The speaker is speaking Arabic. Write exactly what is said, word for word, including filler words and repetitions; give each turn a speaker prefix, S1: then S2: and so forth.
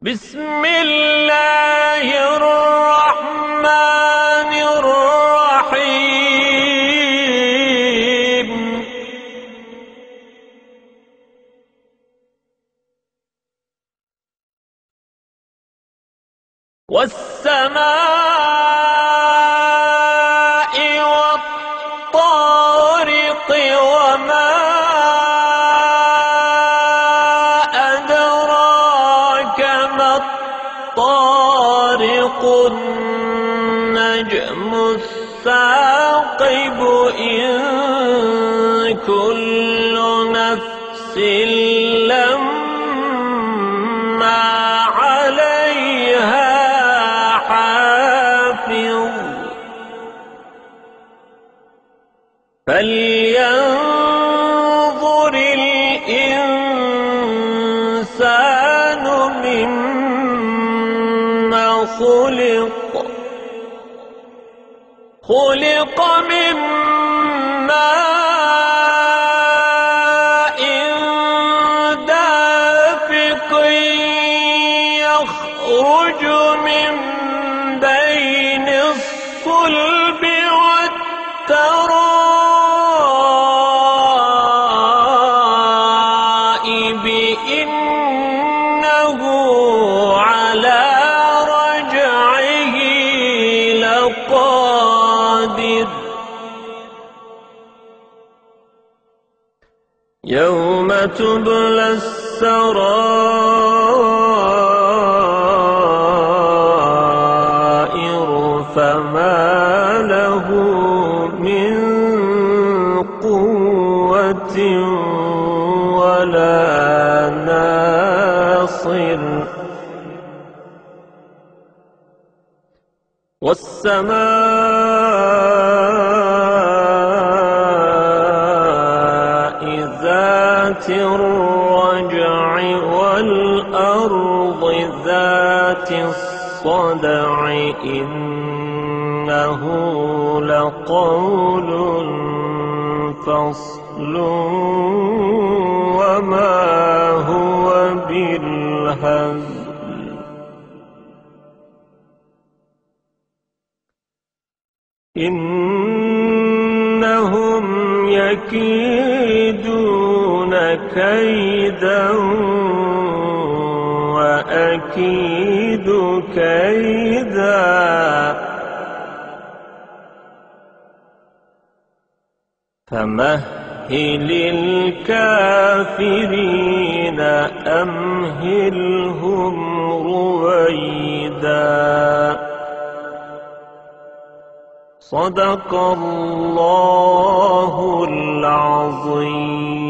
S1: بسم الله الرحمن الرحيم والسماء والطارق وما أدراك ما الطارق النجم الثاقب إن كل نفس لما عليها حافظ فلينظر الإنسان مما خلق خلق من ماء دافق يخرج من بين الصلب والترائب إنه على رجعه لقادر يوم تبلى السرائر فما له من قوة ولا ناصر والسماء ذات الرجع والأرض ذات الصدع إنه لقول فصل وما هو بالهزل إنهم يكيدون كيدا وأكيد كيدا فمهل الكافرين أمهلهم رويدا صدق الله العظيم.